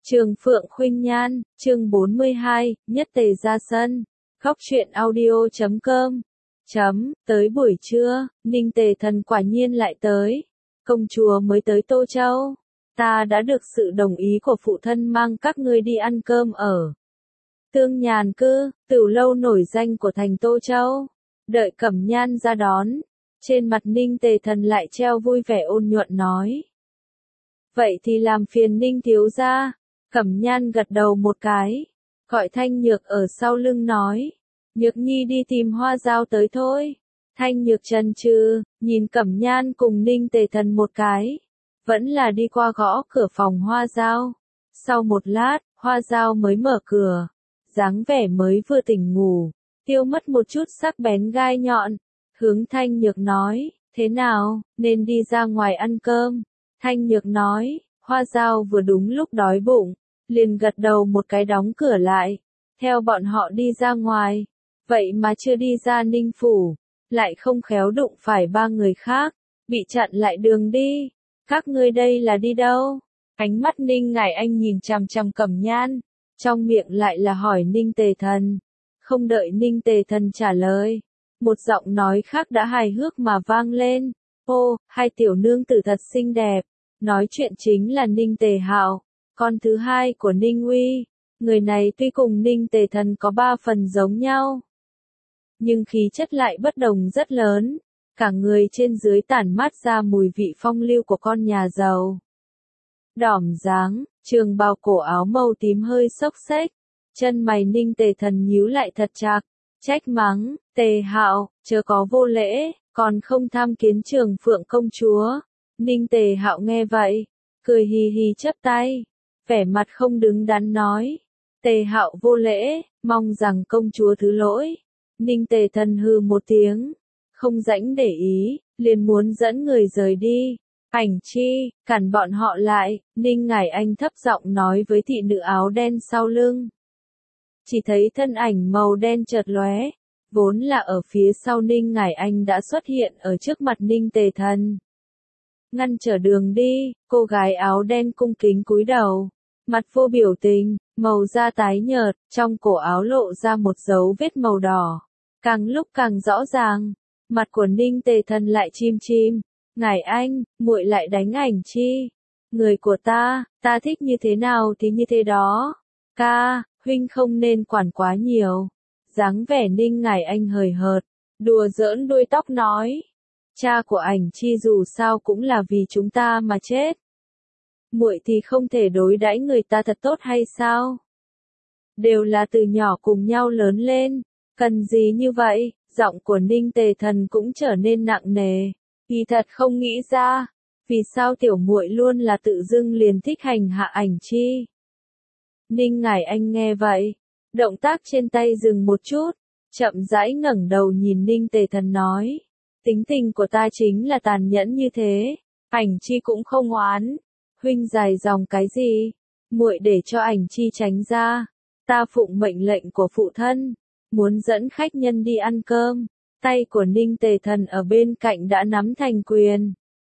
Trường Phượng Khuynh Nhan, chương 42, nhất tề ra sân. Góc truyện audio.com. Tới buổi trưa, Ninh Tề Thần quả nhiên lại tới. Công chúa mới tới Tô Châu. Ta đã được sự đồng ý của phụ thân mang các ngươi đi ăn cơm ở Tương Nhàn Cư, tửu lâu nổi danh của thành Tô Châu. Đợi Cẩm Nhan ra đón, trên mặt Ninh Tề Thần lại treo vui vẻ ôn nhuận nói. Vậy thì làm phiền Ninh thiếu gia. Cẩm Nhan gật đầu một cái, gọi Thanh Nhược ở sau lưng nói. Nhược Nhi đi tìm Hoa Dao tới thôi. Thanh Nhược chần chừ, nhìn Cẩm Nhan cùng Ninh Tề Thần một cái. Vẫn là đi qua gõ cửa phòng Hoa Dao. Sau một lát, Hoa Dao mới mở cửa. Dáng vẻ mới vừa tỉnh ngủ, tiêu mất một chút sắc bén gai nhọn. Hướng Thanh Nhược nói, thế nào, nên đi ra ngoài ăn cơm. Thanh Nhược nói, Hoa Dao vừa đúng lúc đói bụng, liền gật đầu một cái đóng cửa lại, theo bọn họ đi ra ngoài. Vậy mà chưa đi ra Ninh phủ, lại không khéo đụng phải ba người khác, bị chặn lại đường đi. Các ngươi đây là đi đâu? Ánh mắt Ninh Ngải Anh nhìn chằm chằm Cẩm Nhan, trong miệng lại là hỏi Ninh Tề Thần. Không đợi Ninh Tề Thần trả lời, một giọng nói khác đã hài hước mà vang lên. Ô, hai tiểu nương tử thật xinh đẹp. Nói chuyện chính là Ninh Tề Hạo, con thứ hai của Ninh Uy. Người này tuy cùng Ninh Tề Thần có 3 phần giống nhau, nhưng khí chất lại bất đồng rất lớn. Cả người trên dưới tản mát ra mùi vị phong lưu của con nhà giàu. Đỏm dáng, trường bào cổ áo màu tím hơi xốc xếch, chân mày Ninh Tề Thần nhíu lại thật chặt, trách mắng, Tề Hạo, chớ có vô lễ, còn không tham kiến Trường Phượng công chúa. Ninh Tề Hạo nghe vậy, cười hì hì chắp tay, vẻ mặt không đứng đắn nói. Tề Hạo vô lễ, mong rằng công chúa thứ lỗi. Ninh Tề Thần hừ một tiếng, không rảnh để ý, liền muốn dẫn người rời đi. Ảnh Chi, cản bọn họ lại. Ninh Ngải Anh thấp giọng nói với thị nữ áo đen sau lưng. Chỉ thấy thân ảnh màu đen chợt lóe, vốn là ở phía sau Ninh Ngải Anh đã xuất hiện ở trước mặt Ninh Tề Thần. Ngăn trở đường đi, cô gái áo đen cung kính cúi đầu, mặt vô biểu tình, màu da tái nhợt, trong cổ áo lộ ra một dấu vết màu đỏ, càng lúc càng rõ ràng. Mặt của Ninh Tề Thần lại chim chim. Ngải Anh, muội lại đánh Ảnh Chi. Người của ta thích như thế nào thì như thế đó. Ca, huynh không nên quản quá nhiều. Dáng vẻ Ninh Ngải Anh hời hợt, đùa giỡn đuôi tóc nói. Cha của Ảnh Chi dù sao cũng là vì chúng ta mà chết. Muội thì không thể đối đãi người ta thật tốt hay sao? Đều là từ nhỏ cùng nhau lớn lên, cần gì như vậy? Giọng của Ninh Tề Thần cũng trở nên nặng nề. Vì thật không nghĩ ra, vì sao tiểu muội luôn là tự dưng liền thích hành hạ Ảnh Chi. Ninh Ngải Anh nghe vậy, động tác trên tay dừng một chút, chậm rãi ngẩng đầu nhìn Ninh Tề Thần nói. Tính tình của ta chính là tàn nhẫn như thế, Ảnh Chi cũng không oán. Huynh dài dòng cái gì? Muội để cho Ảnh Chi tránh ra. Ta phụng mệnh lệnh của phụ thân, muốn dẫn khách nhân đi ăn cơm. Tay của Ninh Tề Thần ở bên cạnh đã nắm thành quyền.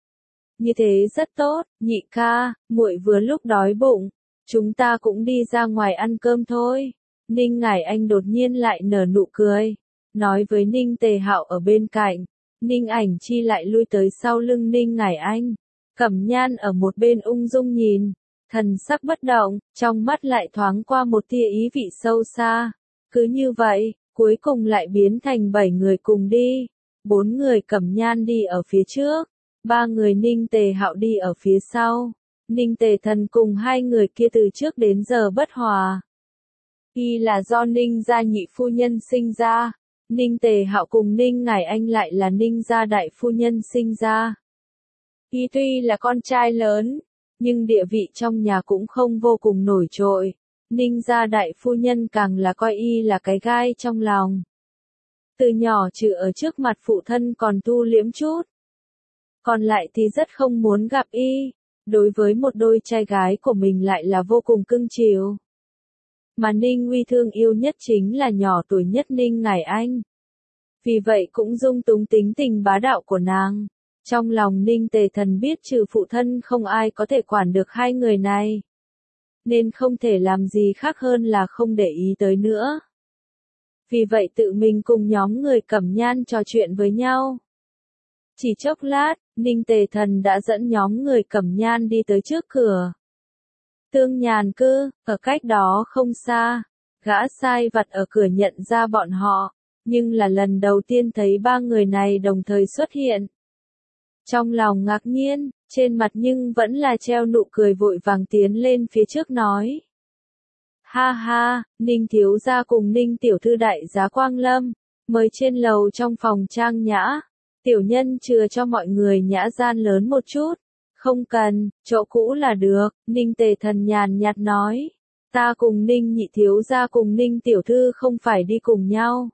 Như thế rất tốt, nhị ca, muội vừa lúc đói bụng, chúng ta cũng đi ra ngoài ăn cơm thôi. Ninh Ngải Anh đột nhiên lại nở nụ cười, nói với Ninh Tề Hạo ở bên cạnh. Ninh Ảnh Chi lại lui tới sau lưng Ninh Ngải Anh. Cẩm Nhan ở một bên ung dung nhìn, thần sắc bất động, trong mắt lại thoáng qua một tia ý vị sâu xa. Cứ như vậy, cuối cùng lại biến thành 7 người cùng đi. 4 người Cẩm Nhan đi ở phía trước, 3 người Ninh Tề Hạo đi ở phía sau. Ninh Tề Thần cùng 2 người kia từ trước đến giờ bất hòa. Y là do Ninh gia nhị phu nhân sinh ra. Ninh Tề Hạo cùng Ninh Ngải Anh lại là Ninh gia đại phu nhân sinh ra. Y tuy là con trai lớn, nhưng địa vị trong nhà cũng không vô cùng nổi trội. Ninh gia đại phu nhân càng là coi y là cái gai trong lòng. Từ nhỏ trừ ở trước mặt phụ thân còn thu liễm chút, còn lại thì rất không muốn gặp y. Đối với một đôi trai gái của mình lại là vô cùng cưng chiều. Mà Ninh Uy thương yêu nhất chính là nhỏ tuổi nhất Ninh Ngải Anh. Vì vậy cũng dung túng tính tình bá đạo của nàng. Trong lòng Ninh Tề Thần biết trừ phụ thân không ai có thể quản được 2 người này. nên không thể làm gì khác hơn là không để ý tới nữa. Vì vậy tự mình cùng nhóm người Cẩm Nhan trò chuyện với nhau. Chỉ chốc lát, Ninh Tề Thần đã dẫn nhóm người Cẩm Nhan đi tới trước cửa Tương Nhàn Cư, ở cách đó không xa. Gã sai vặt ở cửa nhận ra bọn họ, nhưng là lần đầu tiên thấy ba người này đồng thời xuất hiện. Trong lòng ngạc nhiên, trên mặt nhưng vẫn là treo nụ cười, vội vàng tiến lên phía trước nói. Ha ha, Ninh thiếu gia cùng Ninh tiểu thư đại giá quang lâm, mời trên lầu trong phòng trang nhã. Tiểu nhân chừa cho mọi người nhã gian lớn một chút. Không cần, chỗ cũ là được, Ninh Tề Thần nhàn nhạt nói. Ta cùng Ninh nhị thiếu gia cùng Ninh tiểu thư không phải đi cùng nhau.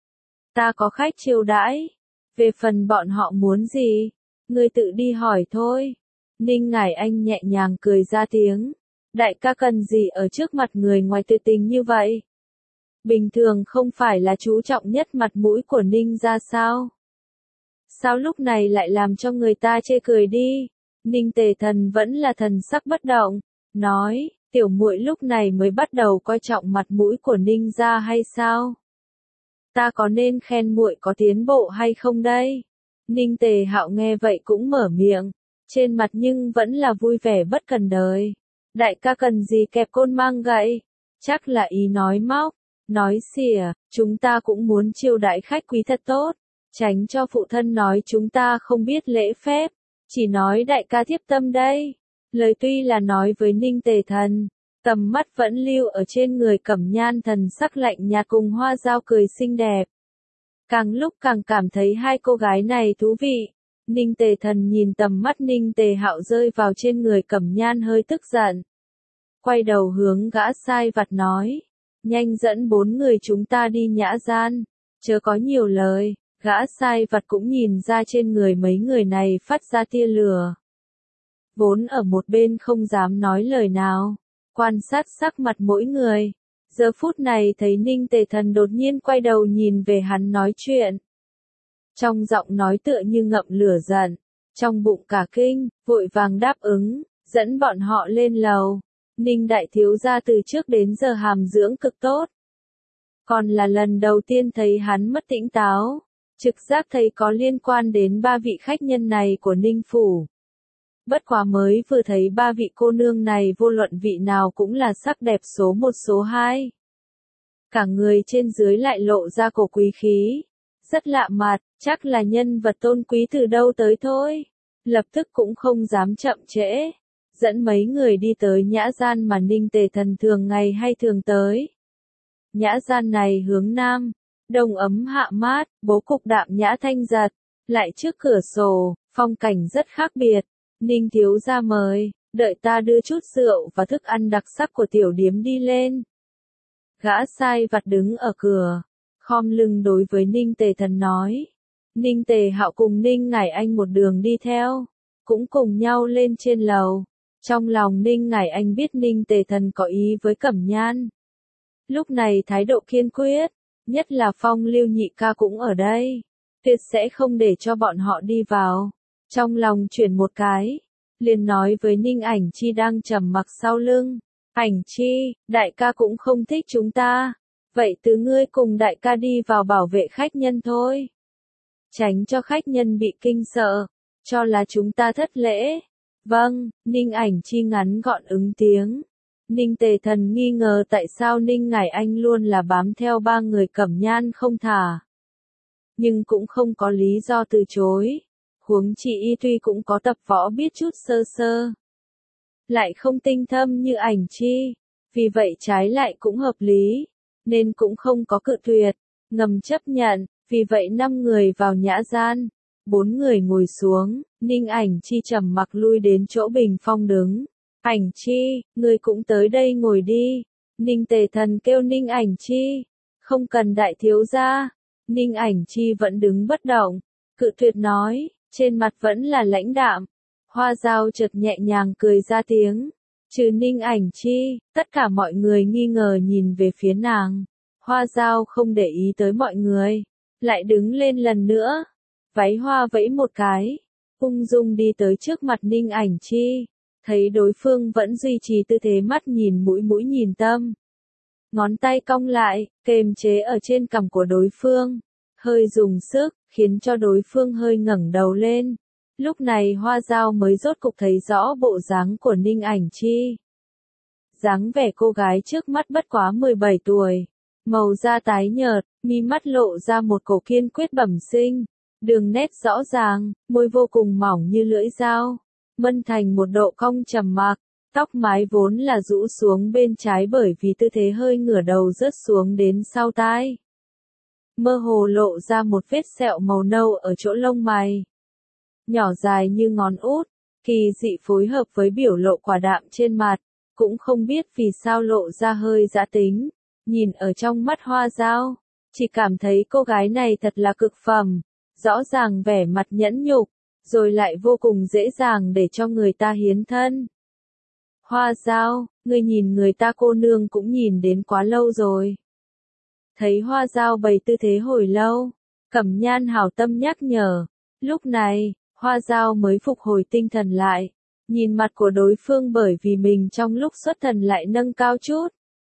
Ta có khách chiêu đãi. Về phần bọn họ muốn gì, ngươi tự đi hỏi thôi. Ninh Ngải Anh nhẹ nhàng cười ra tiếng. Đại ca cần gì ở trước mặt người ngoài tuyệt tình như vậy? Bình thường không phải là chú trọng nhất mặt mũi của Ninh ra sao? Sao lúc này lại làm cho người ta chê cười đi? Ninh Tề Thần vẫn là thần sắc bất động, nói, tiểu muội lúc này mới bắt đầu coi trọng mặt mũi của Ninh gia hay sao? Ta có nên khen muội có tiến bộ hay không đây? Ninh Tề Hạo nghe vậy cũng mở miệng, trên mặt nhưng vẫn là vui vẻ bất cần đời. Đại ca cần gì kẹp côn mang gậy? Chắc là ý nói móc, nói xỉa, chúng ta cũng muốn chiêu đãi khách quý thật tốt, tránh cho phụ thân nói chúng ta không biết lễ phép, chỉ nói đại ca thiếp tâm đây. Lời tuy là nói với Ninh Tề Thần, tầm mắt vẫn lưu ở trên người Cẩm Nhan thần sắc lạnh nhạt cùng Hoa Dao cười xinh đẹp. Càng lúc càng cảm thấy hai cô gái này thú vị. Ninh Tề Thần nhìn tầm mắt Ninh Tề Hạo rơi vào trên người Cẩm Nhan hơi tức giận. Quay đầu hướng gã sai vặt nói, nhanh dẫn 4 người chúng ta đi nhã gian, chớ có nhiều lời. Gã sai vặt cũng nhìn ra trên người mấy người này phát ra tia lửa. Vốn ở một bên không dám nói lời nào, quan sát sắc mặt mỗi người. Giờ phút này thấy Ninh Tề Thần đột nhiên quay đầu nhìn về hắn nói chuyện. Trong giọng nói tựa như ngậm lửa giận, trong bụng cả kinh, vội vàng đáp ứng, dẫn bọn họ lên lầu. Ninh đại thiếu gia từ trước đến giờ hàm dưỡng cực tốt. Còn là lần đầu tiên thấy hắn mất tỉnh táo, trực giác thấy có liên quan đến ba vị khách nhân này của Ninh Phủ. Bất quá mới vừa thấy ba vị cô nương này vô luận vị nào cũng là sắc đẹp số 1 số 2. Cả người trên dưới lại lộ ra cổ quý khí. Rất lạ mặt, chắc là nhân vật tôn quý từ đâu tới thôi. Lập tức cũng không dám chậm trễ. Dẫn mấy người đi tới nhã gian mà Ninh Tề Thần thường ngày hay thường tới. Nhã gian này hướng nam, đông ấm hạ mát, bố cục đạm nhã thanh giật, lại trước cửa sổ, phong cảnh rất khác biệt. Ninh thiếu gia mời, đợi ta đưa chút rượu và thức ăn đặc sắc của tiểu điếm đi lên. Gã sai vặt đứng ở cửa, khom lưng đối với Ninh Tề Thần nói. Ninh Tề Hạo cùng Ninh Ngải Anh một đường đi theo, cũng cùng nhau lên trên lầu. Trong lòng Ninh Ngải Anh biết Ninh Tề Thần có ý với Cẩm Nhan. Lúc này thái độ kiên quyết, nhất là Phong Lưu nhị ca cũng ở đây, tuyệt sẽ không để cho bọn họ đi vào. Trong lòng chuyển một cái, liền nói với Ninh Ảnh Chi đang trầm mặc sau lưng. Ảnh Chi, đại ca cũng không thích chúng ta. Vậy từ ngươi cùng đại ca đi vào bảo vệ khách nhân thôi. Tránh cho khách nhân bị kinh sợ, cho là chúng ta thất lễ. Vâng, Ninh Ảnh Chi ngắn gọn ứng tiếng. Ninh Tề Thần nghi ngờ tại sao Ninh Ngải Anh luôn là bám theo ba người Cẩm Nhan không thả. Nhưng cũng không có lý do từ chối. Huống chi y tuy cũng có tập võ biết chút sơ sơ. Lại không tinh thâm như Ảnh Chi. Vì vậy trái lại cũng hợp lý. Nên cũng không có cự tuyệt. Ngầm chấp nhận. Vì vậy 5 người vào nhã gian. 4 người ngồi xuống. Ninh Ảnh Chi trầm mặc lui đến chỗ bình phong đứng. Ảnh Chi, ngươi cũng tới đây ngồi đi. Ninh Tề Thần kêu Ninh Ảnh Chi. Không cần đại thiếu gia. Ninh Ảnh Chi vẫn đứng bất động. Cự tuyệt nói, trên mặt vẫn là lãnh đạm. Hoa Dao chợt nhẹ nhàng cười ra tiếng. Trừ Ninh Ảnh Chi, tất cả mọi người nghi ngờ nhìn về phía nàng. Hoa Dao không để ý tới mọi người. Lại đứng lên lần nữa. Váy hoa vẫy một cái. Ung dung đi tới trước mặt Ninh Ảnh Chi. Thấy đối phương vẫn duy trì tư thế mắt nhìn mũi mũi nhìn tâm. Ngón tay cong lại, kềm chế ở trên cằm của đối phương. Hơi dùng sức, khiến cho đối phương hơi ngẩng đầu lên. Lúc này Hoa Dao mới rốt cục thấy rõ bộ dáng của Ninh Ảnh Chi. Dáng vẻ cô gái trước mắt bất quá 17 tuổi. Màu da tái nhợt, mi mắt lộ ra một cổ kiên quyết bẩm sinh. Đường nét rõ ràng, môi vô cùng mỏng như lưỡi dao. Mân thành một độ cong trầm mặc. Tóc mái vốn là rũ xuống bên trái bởi vì tư thế hơi ngửa đầu rớt xuống đến sau tai. Mơ hồ lộ ra một vết sẹo màu nâu ở chỗ lông mày. Nhỏ dài như ngón út, kỳ dị phối hợp với biểu lộ quả đạm trên mặt, cũng không biết vì sao lộ ra hơi dã tính. Nhìn ở trong mắt Hoa Dao, chỉ cảm thấy cô gái này thật là cực phẩm, rõ ràng vẻ mặt nhẫn nhục, rồi lại vô cùng dễ dàng để cho người ta hiến thân. Hoa Dao, ngươi nhìn người ta cô nương cũng nhìn đến quá lâu rồi. Thấy Hoa Dao bày tư thế hồi lâu, Cẩm Nhan hảo tâm nhắc nhở. Lúc này, Hoa Dao mới phục hồi tinh thần lại, nhìn mặt của đối phương bởi vì mình trong lúc xuất thần lại nâng cao chút.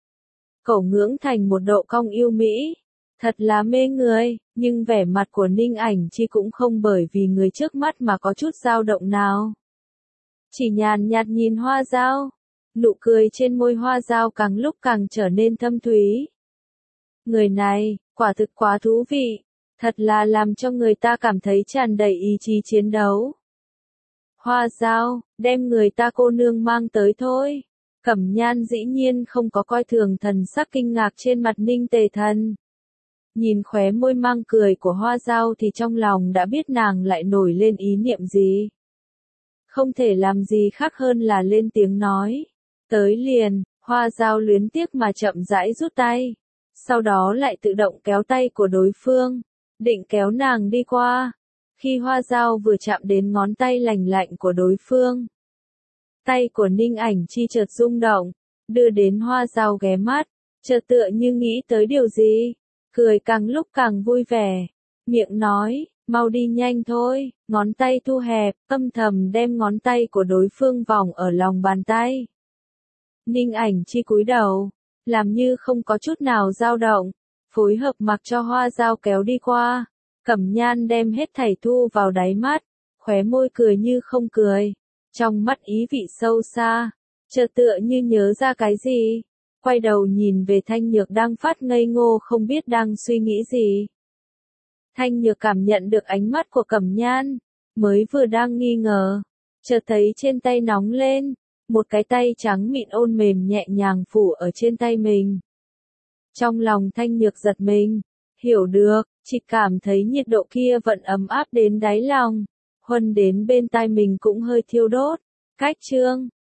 Cổ ngưỡng thành một độ cong yêu mỹ, thật là mê người, nhưng vẻ mặt của Ninh Ảnh Chi cũng không bởi vì người trước mắt mà có chút dao động nào. Chỉ nhàn nhạt nhìn Hoa Dao, nụ cười trên môi Hoa Dao càng lúc càng trở nên thâm thúy. Người này, quả thực quá thú vị, thật là làm cho người ta cảm thấy tràn đầy ý chí chiến đấu. Hoa Dao, đem người ta cô nương mang tới thôi. Cẩm Nhan dĩ nhiên không có coi thường thần sắc kinh ngạc trên mặt Ninh Tề Thần. Nhìn khóe môi mang cười của Hoa Dao thì trong lòng đã biết nàng lại nổi lên ý niệm gì. Không thể làm gì khác hơn là lên tiếng nói. Tới liền, Hoa Dao luyến tiếc mà chậm rãi rút tay. Sau đó lại tự động kéo tay của đối phương, định kéo nàng đi qua. Khi Hoa Dao vừa chạm đến ngón tay lành lạnh của đối phương, tay của Ninh Ảnh Chi chợt rung động, đưa đến Hoa Dao ghé mắt, chợt tựa như nghĩ tới điều gì, cười càng lúc càng vui vẻ, miệng nói, mau đi nhanh thôi, ngón tay thu hẹp, âm thầm đem ngón tay của đối phương vòng ở lòng bàn tay. Ninh Ảnh Chi cúi đầu, làm như không có chút nào dao động, phối hợp mặc cho Hoa Dao kéo đi qua. Cẩm Nhan đem hết thảy thu vào đáy mắt, khóe môi cười như không cười, trong mắt ý vị sâu xa, chợt tựa như nhớ ra cái gì, quay đầu nhìn về Thanh Nhược đang phát ngây ngô không biết đang suy nghĩ gì. Thanh Nhược cảm nhận được ánh mắt của Cẩm Nhan, mới vừa đang nghi ngờ, chợt thấy trên tay nóng lên, một cái tay trắng mịn ôn mềm nhẹ nhàng phủ ở trên tay mình. Trong lòng Thanh Nhược giật mình, hiểu được, chỉ cảm thấy nhiệt độ kia vẫn ấm áp đến đáy lòng, huân đến bên tai mình cũng hơi thiêu đốt. Cách chương